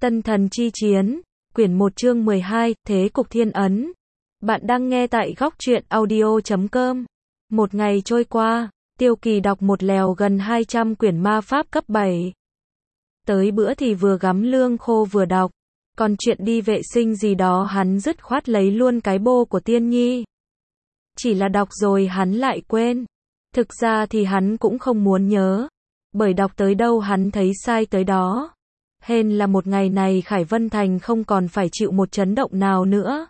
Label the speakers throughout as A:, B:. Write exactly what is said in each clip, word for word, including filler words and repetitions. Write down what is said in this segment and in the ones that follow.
A: Tân Thần Chi Chiến, quyển một chương mười hai, Thế cục thiên ấn. Bạn đang nghe tại góc truyện audio chấm com. Một ngày trôi qua, Tiêu Kỳ đọc một lèo gần hai trăm quyển ma pháp cấp bảy. Tới bữa thì vừa gắm lương khô vừa đọc, còn chuyện đi vệ sinh gì đó hắn dứt khoát lấy luôn cái bô của Tiên Nhi. Chỉ là đọc rồi hắn lại quên. Thực ra thì hắn cũng không muốn nhớ, bởi đọc tới đâu hắn thấy sai tới đó. Hên là một ngày này Khải Vân Thành không còn phải chịu một chấn động nào nữa.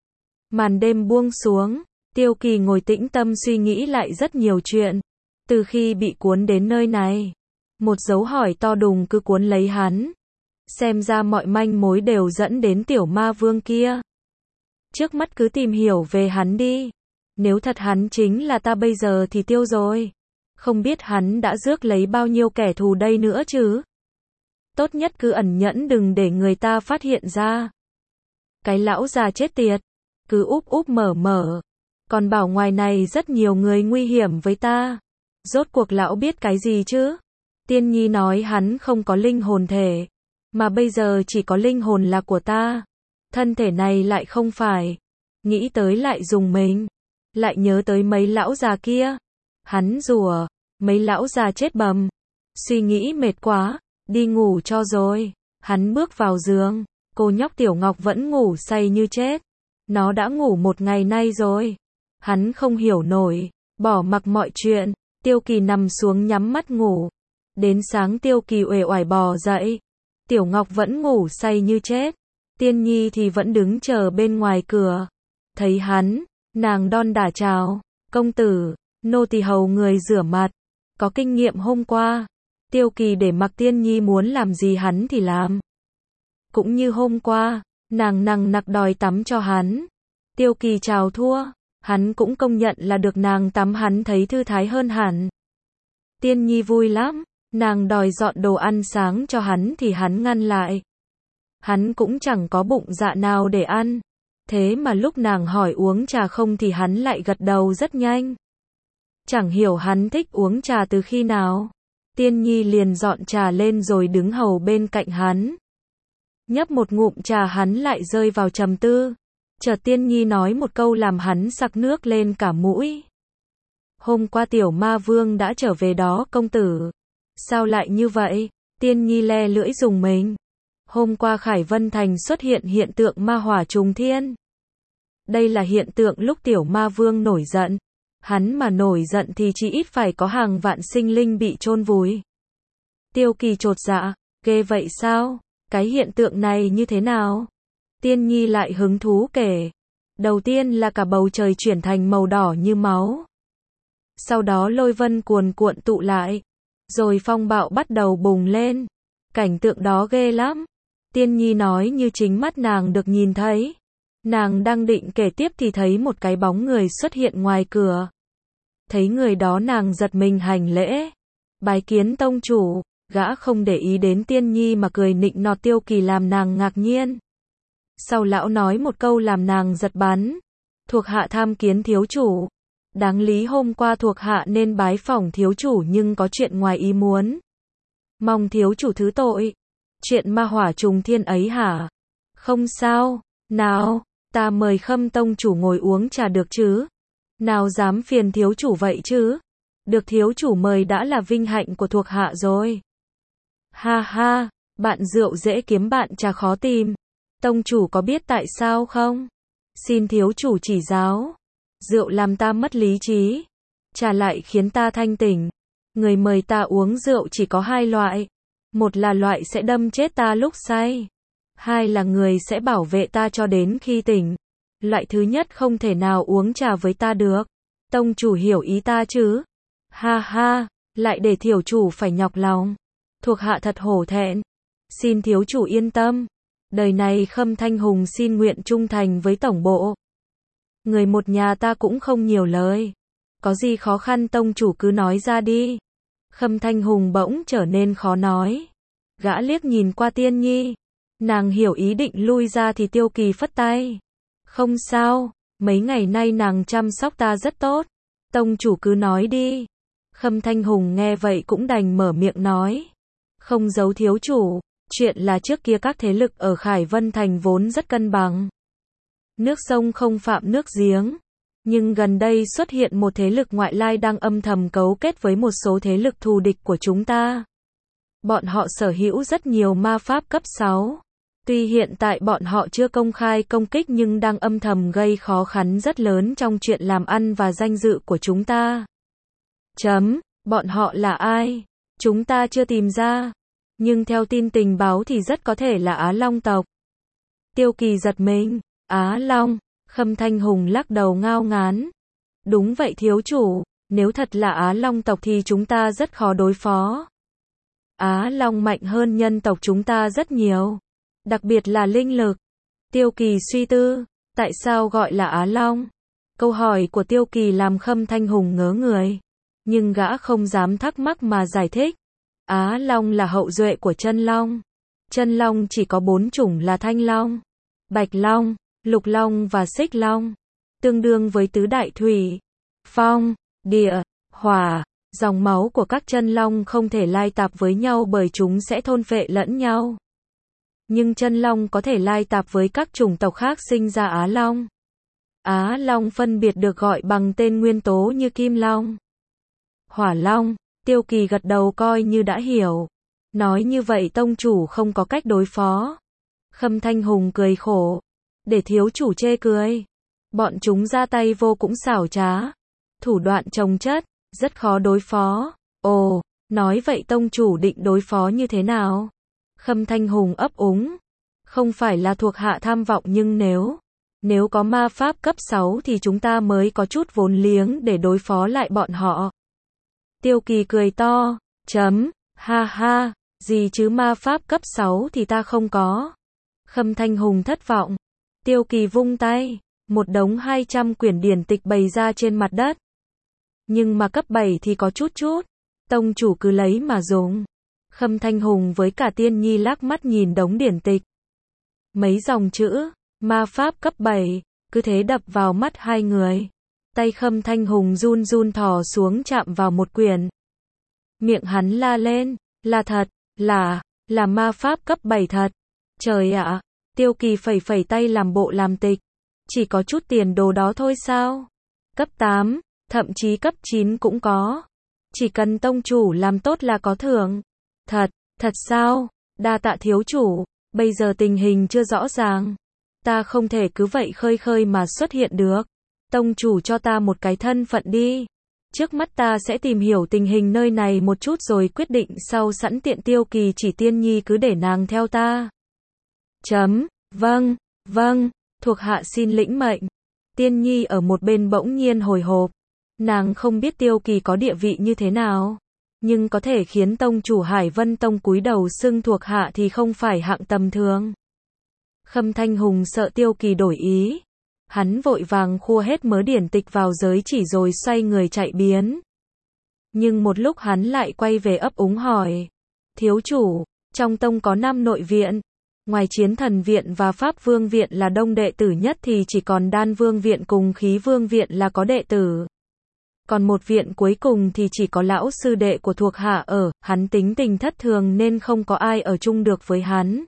A: Màn đêm buông xuống, Tiêu Kỳ ngồi tĩnh tâm suy nghĩ lại rất nhiều chuyện. Từ khi bị cuốn đến nơi này, một dấu hỏi to đùng cứ cuốn lấy hắn. Xem ra mọi manh mối đều dẫn đến tiểu ma vương kia. Trước mắt cứ tìm hiểu về hắn đi. Nếu thật hắn chính là ta bây giờ thì tiêu rồi. Không biết hắn đã rước lấy bao nhiêu kẻ thù đây nữa chứ. Tốt nhất cứ ẩn nhẫn đừng để người ta phát hiện ra. Cái lão già chết tiệt, cứ úp úp mở mở. Còn bảo ngoài này rất nhiều người nguy hiểm với ta. Rốt cuộc lão biết cái gì chứ? Tiên Nhi nói hắn không có linh hồn thể. Mà bây giờ chỉ có linh hồn là của ta. Thân thể này lại không phải. Nghĩ tới lại dùng mình. Lại nhớ tới mấy lão già kia. Hắn rủa, mấy lão già chết bầm. Suy nghĩ mệt quá, đi ngủ cho rồi. Hắn bước vào giường, cô nhóc Tiểu Ngọc vẫn ngủ say như chết. Nó đã ngủ một ngày nay rồi. Hắn không hiểu nổi, bỏ mặc mọi chuyện. Tiêu Kỳ nằm xuống nhắm mắt ngủ. Đến sáng Tiêu Kỳ uể oải bò dậy. Tiểu Ngọc vẫn ngủ say như chết. Tiên Nhi thì vẫn đứng chờ bên ngoài cửa. Thấy hắn, nàng đon đả chào, công tử, nô tỳ hầu người rửa mặt. Có kinh nghiệm hôm qua. Tiêu Kỳ để mặc Tiên Nhi muốn làm gì hắn thì làm. Cũng như hôm qua, nàng nằng nặc đòi tắm cho hắn. Tiêu Kỳ chào thua, hắn cũng công nhận là được nàng tắm hắn thấy thư thái hơn hẳn. Tiên Nhi vui lắm, nàng đòi dọn đồ ăn sáng cho hắn thì hắn ngăn lại. Hắn cũng chẳng có bụng dạ nào để ăn. Thế mà lúc nàng hỏi uống trà không thì hắn lại gật đầu rất nhanh. Chẳng hiểu hắn thích uống trà từ khi nào. Tiên Nhi liền dọn trà lên rồi đứng hầu bên cạnh hắn. Nhấp một ngụm trà hắn lại rơi vào trầm tư. Chợt Tiên Nhi nói một câu làm hắn sặc nước lên cả mũi. Hôm qua tiểu ma vương đã trở về đó công tử. Sao lại như vậy? Tiên Nhi le lưỡi dùng mình. Hôm qua Khải Vân Thành xuất hiện hiện tượng ma hỏa trùng thiên. Đây là hiện tượng lúc tiểu ma vương nổi giận. Hắn mà nổi giận thì chỉ ít phải có hàng vạn sinh linh bị chôn vùi. Tiêu Kỳ chột dạ, ghê vậy sao? Cái hiện tượng này như thế nào? Tiên Nhi lại hứng thú kể. Đầu tiên là cả bầu trời chuyển thành màu đỏ như máu. Sau đó lôi vân cuồn cuộn tụ lại. Rồi phong bạo bắt đầu bùng lên. Cảnh tượng đó ghê lắm. Tiên Nhi nói như chính mắt nàng được nhìn thấy. Nàng đang định kể tiếp thì thấy một cái bóng người xuất hiện ngoài cửa. Thấy người đó nàng giật mình hành lễ. Bái kiến tông chủ, gã không để ý đến Tiên Nhi mà cười nịnh nọt Tiêu Kỳ làm nàng ngạc nhiên. Sau lão nói một câu làm nàng giật bắn. Thuộc hạ tham kiến thiếu chủ. Đáng lý hôm qua thuộc hạ nên bái phỏng thiếu chủ nhưng có chuyện ngoài ý muốn. Mong thiếu chủ thứ tội. Chuyện ma hỏa trùng thiên ấy hả? Không sao, nào, ta mời Khâm tông chủ ngồi uống trà được chứ? Nào dám phiền thiếu chủ vậy chứ? Được thiếu chủ mời đã là vinh hạnh của thuộc hạ rồi. Ha ha, bạn rượu dễ kiếm bạn trà khó tìm. Tông chủ có biết tại sao không? Xin thiếu chủ chỉ giáo. Rượu làm ta mất lý trí. Trà lại khiến ta thanh tỉnh. Người mời ta uống rượu chỉ có hai loại. Một là loại sẽ đâm chết ta lúc say. Hai là người sẽ bảo vệ ta cho đến khi tỉnh. Loại thứ nhất không thể nào uống trà với ta được. Tông chủ hiểu ý ta chứ? Ha ha, lại để thiếu chủ phải nhọc lòng. Thuộc hạ thật hổ thẹn. Xin thiếu chủ yên tâm. Đời này Khâm Thanh Hùng xin nguyện trung thành với tổng bộ. Người một nhà ta cũng không nhiều lời. Có gì khó khăn tông chủ cứ nói ra đi. Khâm Thanh Hùng bỗng trở nên khó nói. Gã liếc nhìn qua Tiên Nhi. Nàng hiểu ý định lui ra thì Tiêu Kỳ phất tay. Không sao, mấy ngày nay nàng chăm sóc ta rất tốt. Tông chủ cứ nói đi. Khâm Thanh Hùng nghe vậy cũng đành mở miệng nói. Không giấu thiếu chủ, Chuyện là trước kia các thế lực ở Khải Vân Thành vốn rất cân bằng. Nước sông không phạm nước giếng. Nhưng gần đây xuất hiện một thế lực ngoại lai đang âm thầm cấu kết với một số thế lực thù địch của chúng ta. Bọn họ sở hữu rất nhiều ma pháp cấp sáu. Tuy hiện tại bọn họ chưa công khai công kích nhưng đang âm thầm gây khó khăn rất lớn trong chuyện làm ăn và danh dự của chúng ta. Chấm, bọn họ là ai? Chúng ta chưa tìm ra. Nhưng theo tin tình báo thì rất có thể là Á Long tộc. Tiêu Kỳ giật mình. Á Long. Khâm Thanh Hùng lắc đầu ngao ngán. Đúng vậy thiếu chủ, nếu thật là Á Long tộc thì chúng ta rất khó đối phó. Á Long mạnh hơn nhân tộc chúng ta rất nhiều. Đặc biệt là linh lực. Tiêu Kỳ suy tư, tại sao gọi là Á Long? Câu hỏi của Tiêu Kỳ làm Khâm Thanh Hùng ngớ người. Nhưng gã không dám thắc mắc mà giải thích. Á Long là hậu duệ của Chân Long. Chân Long chỉ có bốn chủng là Thanh Long, Bạch Long, Lục Long và Xích Long. Tương đương với tứ đại thủy, phong, địa, hỏa. Dòng máu của các chân long không thể lai tạp với nhau bởi chúng sẽ thôn phệ lẫn nhau. Nhưng chân long có thể lai tạp với các chủng tộc khác sinh ra Á Long. Á Long phân biệt được gọi bằng tên nguyên tố như Kim Long, Hỏa Long. Tiêu Kỳ gật đầu coi như đã hiểu. Nói như vậy tông chủ không có cách đối phó. Khâm Thanh Hùng cười khổ. Để thiếu chủ chê cười. Bọn chúng ra tay vô cũng xảo trá. Thủ đoạn chồng chất, rất khó đối phó. Ồ, nói vậy tông chủ định đối phó như thế nào? Khâm Thanh Hùng ấp úng. Không phải là thuộc hạ tham vọng nhưng nếu, nếu có ma pháp cấp sáu thì chúng ta mới có chút vốn liếng để đối phó lại bọn họ. Tiêu Kỳ cười to, chấm, ha ha, gì chứ ma pháp cấp sáu thì ta không có. Khâm Thanh Hùng thất vọng. Tiêu Kỳ vung tay, một đống hai trăm quyển điển tịch bày ra trên mặt đất. Nhưng mà cấp bảy thì có chút chút, tông chủ cứ lấy mà dùng. Khâm Thanh Hùng với cả Tiên Nhi lắc mắt nhìn đống điển tịch. Mấy dòng chữ, ma pháp cấp bảy, cứ thế đập vào mắt hai người. Tay Khâm Thanh Hùng run run thò xuống chạm vào một quyển. Miệng hắn la lên, là thật, là, là ma pháp cấp bảy thật. Trời ạ, Tiêu Kỳ phẩy phẩy tay làm bộ làm tịch. Chỉ có chút tiền đồ đó thôi sao? Cấp tám, thậm chí cấp chín cũng có. Chỉ cần tông chủ làm tốt là có thưởng. Thật, thật sao? Đa tạ thiếu chủ, bây giờ tình hình chưa rõ ràng. Ta không thể cứ vậy khơi khơi mà xuất hiện được. Tông chủ cho ta một cái thân phận đi. Trước mắt ta sẽ tìm hiểu tình hình nơi này một chút rồi quyết định sau. Sẵn tiện Tiêu Kỳ chỉ Tiên Nhi cứ để nàng theo ta. Chấm, vâng, vâng, thuộc hạ xin lĩnh mệnh. Tiên Nhi ở một bên bỗng nhiên hồi hộp. Nàng không biết Tiêu Kỳ có địa vị như thế nào. Nhưng có thể khiến tông chủ Hải Vân Tông cúi đầu xưng thuộc hạ thì không phải hạng tầm thường. Khâm Thanh Hùng sợ Tiêu Kỳ đổi ý. Hắn vội vàng khua hết mớ điển tịch vào giới chỉ rồi xoay người chạy biến. Nhưng một lúc hắn lại quay về ấp úng hỏi. Thiếu chủ, trong tông có năm nội viện. Ngoài Chiến Thần Viện và Pháp Vương Viện là đông đệ tử nhất thì chỉ còn Đan Vương Viện cùng Khí Vương Viện là có đệ tử. Còn một viện cuối cùng thì chỉ có lão sư đệ của thuộc hạ ở, hắn tính tình thất thường nên không có ai ở chung được với hắn.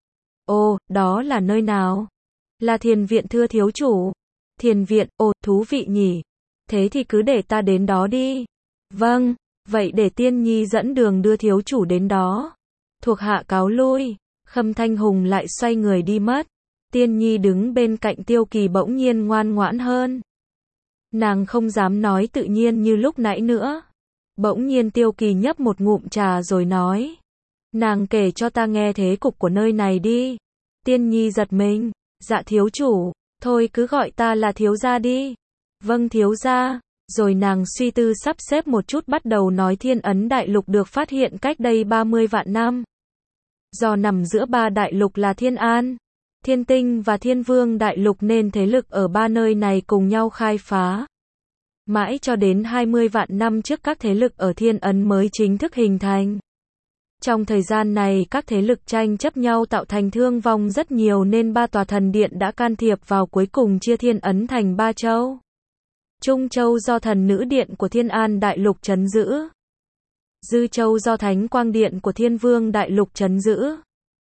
A: Ô, đó là nơi nào? Là Thiền Viện thưa thiếu chủ. Thiền Viện, ồ, thú vị nhỉ. Thế thì cứ để ta đến đó đi. Vâng, vậy để Tiên Nhi dẫn đường đưa thiếu chủ đến đó. Thuộc hạ cáo lui. Khâm Thanh Hùng lại xoay người đi mất. Tiên Nhi đứng bên cạnh Tiêu Kỳ bỗng nhiên ngoan ngoãn hơn. Nàng không dám nói tự nhiên như lúc nãy nữa. Bỗng nhiên Tiêu Kỳ nhấp một ngụm trà rồi nói. Nàng kể cho ta nghe thế cục của nơi này đi. Tiên Nhi giật mình. Dạ thiếu chủ, thôi cứ gọi ta là thiếu gia đi. Vâng thiếu gia. Rồi nàng suy tư sắp xếp một chút bắt đầu nói Thiên Ấn Đại Lục được phát hiện cách đây ba mươi vạn năm. Do nằm giữa ba đại lục là Thiên An, Thiên Tinh và Thiên Vương Đại Lục nên thế lực ở ba nơi này cùng nhau khai phá. Mãi cho đến hai mươi vạn năm trước các thế lực ở Thiên Ấn mới chính thức hình thành. Trong thời gian này các thế lực tranh chấp nhau tạo thành thương vong rất nhiều nên ba tòa thần điện đã can thiệp vào cuối cùng chia Thiên Ấn thành ba châu. Trung Châu do thần nữ điện của Thiên An Đại Lục trấn giữ. Dư Châu do Thánh Quang Điện của Thiên Vương Đại Lục trấn giữ.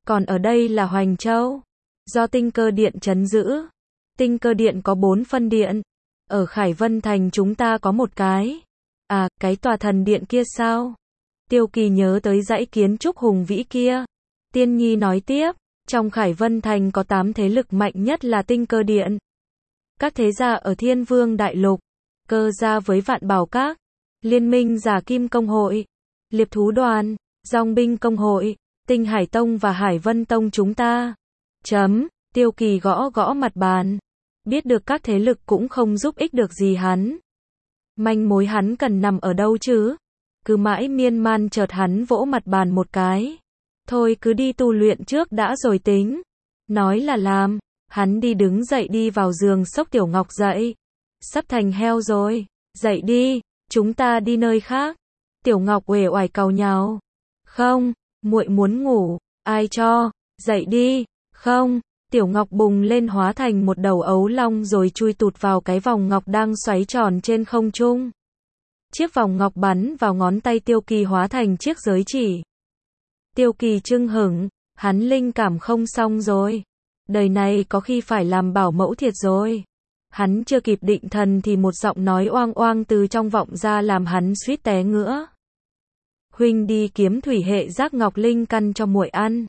A: Còn ở đây là Hoành Châu, do Tinh Cơ Điện trấn giữ. Tinh Cơ Điện có bốn phân điện. Ở Khải Vân Thành chúng ta có một cái. À, cái tòa thần điện kia sao? Tiêu Kỳ nhớ tới dãy kiến trúc hùng vĩ kia. Tiên Nhi nói tiếp, trong Khải Vân Thành có tám thế lực mạnh nhất là Tinh Cơ Điện. Các thế gia ở Thiên Vương Đại Lục, Cơ gia với Vạn Bảo Các, Liên minh Giả Kim Công Hội, Liệp Thú Đoàn, Dòng Binh Công Hội, Tinh Hải Tông và Hải Vân Tông chúng ta. Chấm, Tiêu Kỳ gõ gõ mặt bàn. Biết được các thế lực cũng không giúp ích được gì hắn. Manh mối hắn cần nằm ở đâu chứ? Cứ mãi miên man chợt hắn vỗ mặt bàn một cái. Thôi cứ đi tu luyện trước đã rồi tính. Nói là làm. Hắn đi đứng dậy đi vào giường xốc Tiểu Ngọc dậy. Sắp thành heo rồi. Dậy đi, chúng ta đi nơi khác. Tiểu Ngọc uể oải càu nhàu. Không, muội muốn ngủ. Ai cho? Dậy đi. Không. Tiểu Ngọc bùng lên hóa thành một đầu ấu long rồi chui tụt vào cái vòng ngọc đang xoáy tròn trên không trung. Chiếc vòng ngọc bắn vào ngón tay Tiêu Kỳ hóa thành chiếc giới chỉ. Tiêu Kỳ chưng hửng, hắn linh cảm không xong rồi. Đời này có khi phải làm bảo mẫu thiệt rồi. Hắn chưa kịp định thần thì một giọng nói oang oang từ trong vọng ra làm hắn suýt té ngửa. Huynh đi kiếm thủy hệ giác ngọc linh căn cho muội ăn.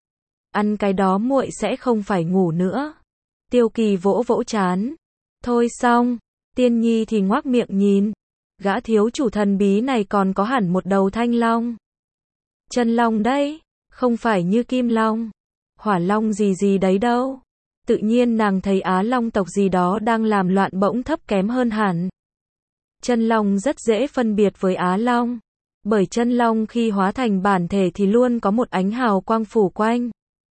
A: Ăn cái đó muội sẽ không phải ngủ nữa. Tiêu Kỳ vỗ vỗ trán. Thôi xong, Tiên Nhi thì ngoác miệng nhìn. Gã thiếu chủ thần bí này còn có hẳn một đầu thanh long. Chân long đấy, không phải như kim long, hỏa long gì gì đấy đâu. Tự nhiên nàng thấy Á Long tộc gì đó đang làm loạn bỗng thấp kém hơn hẳn. Chân long rất dễ phân biệt với Á Long. Bởi chân long khi hóa thành bản thể thì luôn có một ánh hào quang phủ quanh.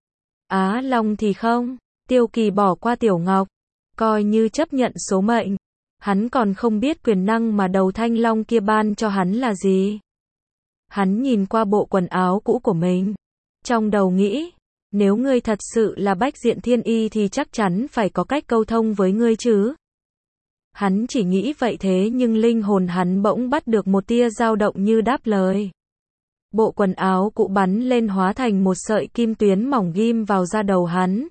A: Á Long thì không. Tiêu Kỳ bỏ qua Tiểu Ngọc, coi như chấp nhận số mệnh. Hắn còn không biết quyền năng mà đầu thanh long kia ban cho hắn là gì. Hắn nhìn qua bộ quần áo cũ của mình. Trong đầu nghĩ, nếu ngươi thật sự là Bách Diện Thiên Y thì chắc chắn phải có cách câu thông với ngươi chứ. Hắn chỉ nghĩ vậy thế nhưng linh hồn hắn bỗng bắt được một tia dao động như đáp lời. Bộ quần áo cũ bắn lên hóa thành một sợi kim tuyến mỏng ghim vào da đầu hắn.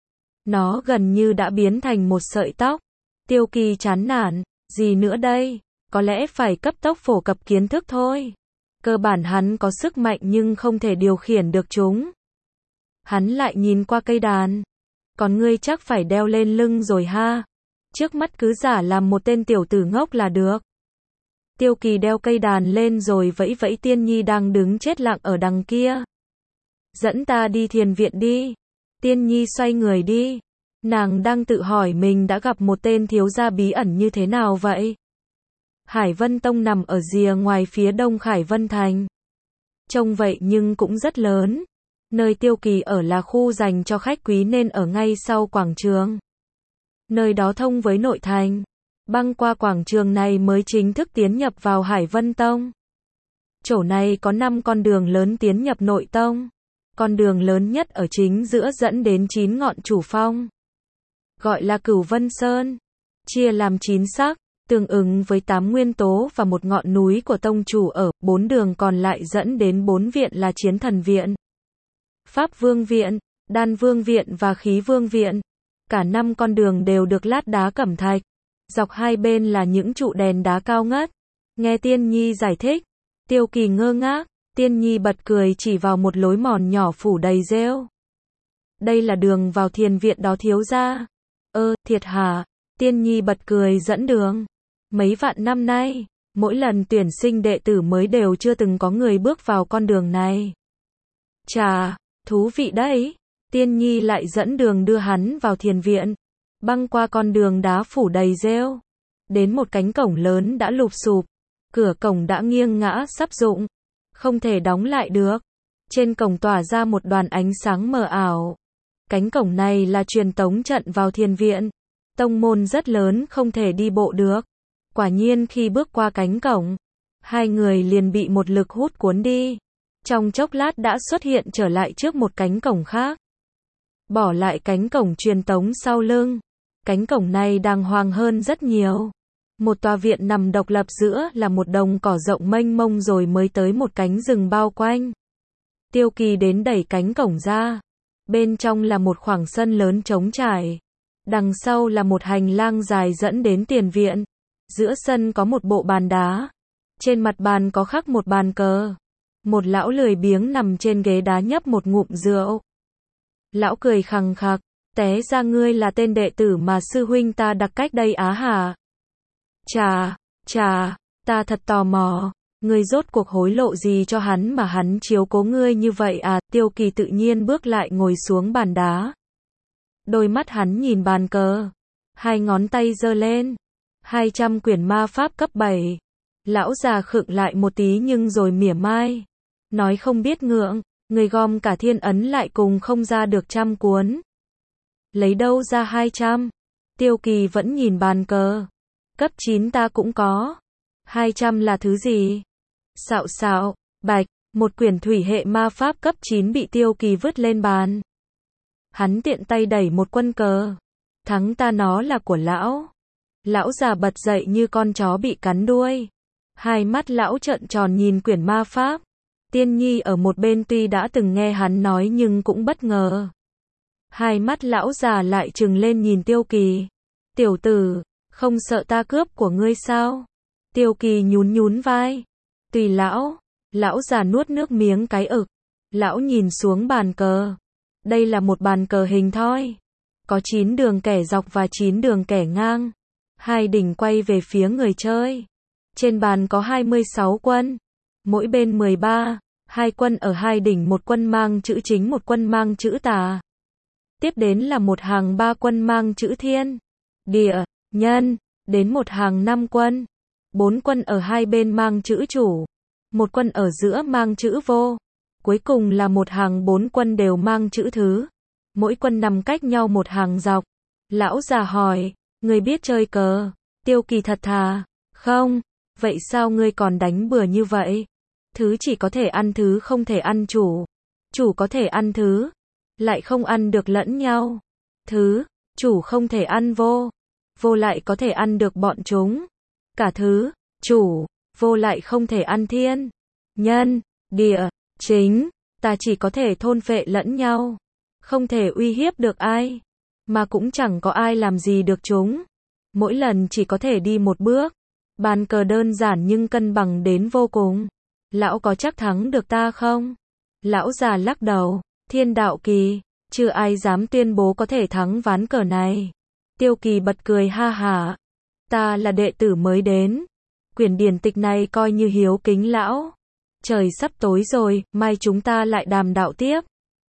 A: Nó gần như đã biến thành một sợi tóc. Tiêu Kỳ chán nản, gì nữa đây? Có lẽ phải cấp tốc phổ cập kiến thức thôi. Cơ bản hắn có sức mạnh nhưng không thể điều khiển được chúng. Hắn lại nhìn qua cây đàn. Còn ngươi chắc phải đeo lên lưng rồi ha. Trước mắt cứ giả làm một tên tiểu tử ngốc là được. Tiêu Kỳ đeo cây đàn lên rồi vẫy vẫy Tiên Nhi đang đứng chết lặng ở đằng kia. Dẫn ta đi thiền viện đi. Tiên Nhi xoay người đi. Nàng đang tự hỏi mình đã gặp một tên thiếu gia bí ẩn như thế nào vậy? Hải Vân Tông nằm ở rìa ngoài phía đông Khải Vân Thành. Trông vậy nhưng cũng rất lớn. Nơi Tiêu Kỳ ở là khu dành cho khách quý nên ở ngay sau quảng trường. Nơi đó thông với nội thành. Băng qua quảng trường này mới chính thức tiến nhập vào Hải Vân Tông. Chỗ này có năm con đường lớn tiến nhập nội tông. Con đường lớn nhất ở chính giữa dẫn đến chín ngọn chủ phong. Gọi là Cửu Vân Sơn. Chia làm chín sắc, tương ứng với tám nguyên tố và một ngọn núi của tông chủ ở, bốn đường còn lại dẫn đến bốn viện là Chiến Thần Viện, Pháp Vương Viện, Đan Vương Viện và Khí Vương Viện. Cả năm con đường đều được lát đá cẩm thạch. Dọc hai bên là những trụ đèn đá cao ngất. Nghe Tiên Nhi giải thích, Tiêu Kỳ ngơ ngác, Tiên Nhi bật cười chỉ vào một lối mòn nhỏ phủ đầy rêu. Đây là đường vào thiền viện đó thiếu gia. Ơ, thiệt hả? Tiên Nhi bật cười dẫn đường. Mấy vạn năm nay, mỗi lần tuyển sinh đệ tử mới đều chưa từng có người bước vào con đường này. Chà, thú vị đấy. Tiên Nhi lại dẫn đường đưa hắn vào thiền viện. Băng qua con đường đá phủ đầy rêu. Đến một cánh cổng lớn đã lụp xụp. Cửa cổng đã nghiêng ngã sắp rụng. Không thể đóng lại được. Trên cổng tỏa ra một đoàn ánh sáng mờ ảo. Cánh cổng này là truyền tống trận vào thiền viện. Tông môn rất lớn không thể đi bộ được. Quả nhiên khi bước qua cánh cổng, hai người liền bị một lực hút cuốn đi. Trong chốc lát đã xuất hiện trở lại trước một cánh cổng khác. Bỏ lại cánh cổng truyền tống sau lưng. Cánh cổng này đàng hoàng hơn rất nhiều. Một tòa viện nằm độc lập giữa là một đồng cỏ rộng mênh mông rồi mới tới một cánh rừng bao quanh. Tiêu Kỳ đến đẩy cánh cổng ra. Bên trong là một khoảng sân lớn trống trải. Đằng sau là một hành lang dài dẫn đến tiền viện. Giữa sân có một bộ bàn đá. Trên mặt bàn có khắc một bàn cờ. Một lão lười biếng nằm trên ghế đá nhấp một ngụm rượu. Lão cười khằng khặc, té ra ngươi là tên đệ tử mà sư huynh ta đặt cách đây á hả? Chà, chà, ta thật tò mò, ngươi rốt cuộc hối lộ gì cho hắn mà hắn chiếu cố ngươi như vậy à? Tiêu Kỳ tự nhiên bước lại ngồi xuống bàn đá. Đôi mắt hắn nhìn bàn cờ, hai ngón tay giơ lên, hai trăm quyển ma pháp cấp bảy. Lão già khựng lại một tí nhưng rồi mỉa mai, nói không biết ngượng, người gom cả thiên ấn lại cùng không ra được trăm cuốn. Lấy đâu ra hai trăm? Tiêu Kỳ vẫn nhìn bàn cờ. Cấp chín ta cũng có. hai trăm là thứ gì? Xạo xạo, bạch, một quyển thủy hệ ma pháp cấp chín bị Tiêu Kỳ vứt lên bàn. Hắn tiện tay đẩy một quân cờ. Thắng ta nó là của lão. Lão già bật dậy như con chó bị cắn đuôi. Hai mắt lão trợn tròn nhìn quyển ma pháp. Tiên Nhi ở một bên tuy đã từng nghe hắn nói nhưng cũng bất ngờ. Hai mắt lão già lại trừng lên nhìn Tiêu Kỳ. Tiểu tử, không sợ ta cướp của ngươi sao? Tiêu Kỳ nhún nhún vai. Tùy lão. Lão già nuốt nước miếng cái ực. Lão nhìn xuống bàn cờ. Đây là một bàn cờ hình thoi. Có chín đường kẻ dọc và chín đường kẻ ngang. Hai đỉnh quay về phía người chơi. Trên bàn có hai mươi sáu quân. Mỗi bên mười ba. Hai quân ở hai đỉnh, một quân mang chữ chính, một quân mang chữ tà. Tiếp đến là một hàng ba quân mang chữ thiên, địa, nhân. Đến một hàng năm quân. Bốn quân ở hai bên mang chữ chủ. Một quân ở giữa mang chữ vô. Cuối cùng là một hàng bốn quân đều mang chữ thứ. Mỗi quân nằm cách nhau một hàng dọc. Lão già hỏi, ngươi biết chơi cờ? Tiêu Kỳ thật thà, không. Vậy sao ngươi còn đánh bừa như vậy? Thứ chỉ có thể ăn thứ không thể ăn chủ. Chủ có thể ăn thứ, lại không ăn được lẫn nhau. Thứ, chủ không thể ăn vô. Vô lại có thể ăn được bọn chúng. Cả thứ, chủ, vô lại không thể ăn thiên, nhân, địa, chính. Ta chỉ có thể thôn phệ lẫn nhau. Không thể uy hiếp được ai. Mà cũng chẳng có ai làm gì được chúng. Mỗi lần chỉ có thể đi một bước. Bàn cờ đơn giản nhưng cân bằng đến vô cùng. Lão có chắc thắng được ta không? Lão già lắc đầu. Thiên đạo kỳ, chưa ai dám tuyên bố có thể thắng ván cờ này. Tiêu Kỳ bật cười ha hả. Ta là đệ tử mới đến. Quyển điển tịch này coi như hiếu kính lão. Trời sắp tối rồi, mai chúng ta lại đàm đạo tiếp.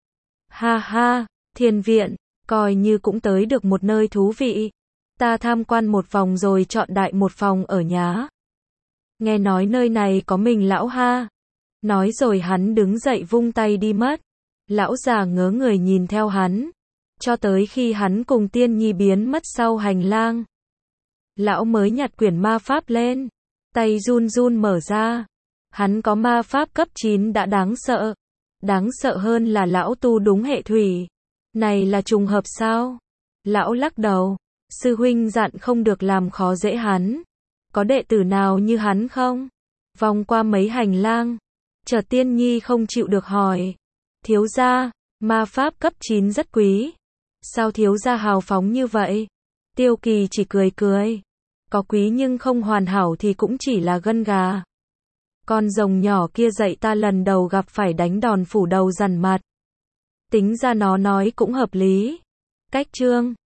A: Ha ha, thiên viện, coi như cũng tới được một nơi thú vị. Ta tham quan một vòng rồi chọn đại một phòng ở nhá. Nghe nói nơi này có mình lão ha. Nói rồi hắn đứng dậy vung tay đi mất. Lão già ngớ người nhìn theo hắn. Cho tới khi hắn cùng Tiên Nhi biến mất sau hành lang. Lão mới nhặt quyển ma pháp lên. Tay run run mở ra. Hắn có ma pháp cấp chín đã đáng sợ. Đáng sợ hơn là lão tu đúng hệ thủy. Này là trùng hợp sao? Lão lắc đầu. Sư huynh dặn không được làm khó dễ hắn. Có đệ tử nào như hắn không? Vòng qua mấy hành lang. Chợt Tiên Nhi không chịu được hỏi. Thiếu gia, ma pháp cấp chín rất quý. Sao thiếu gia hào phóng như vậy? Tiêu Kỳ chỉ cười cười. Có quý nhưng không hoàn hảo thì cũng chỉ là gân gà. Con rồng nhỏ kia dạy ta lần đầu gặp phải đánh đòn phủ đầu dằn mặt. Tính ra nó nói cũng hợp lý. Cách chương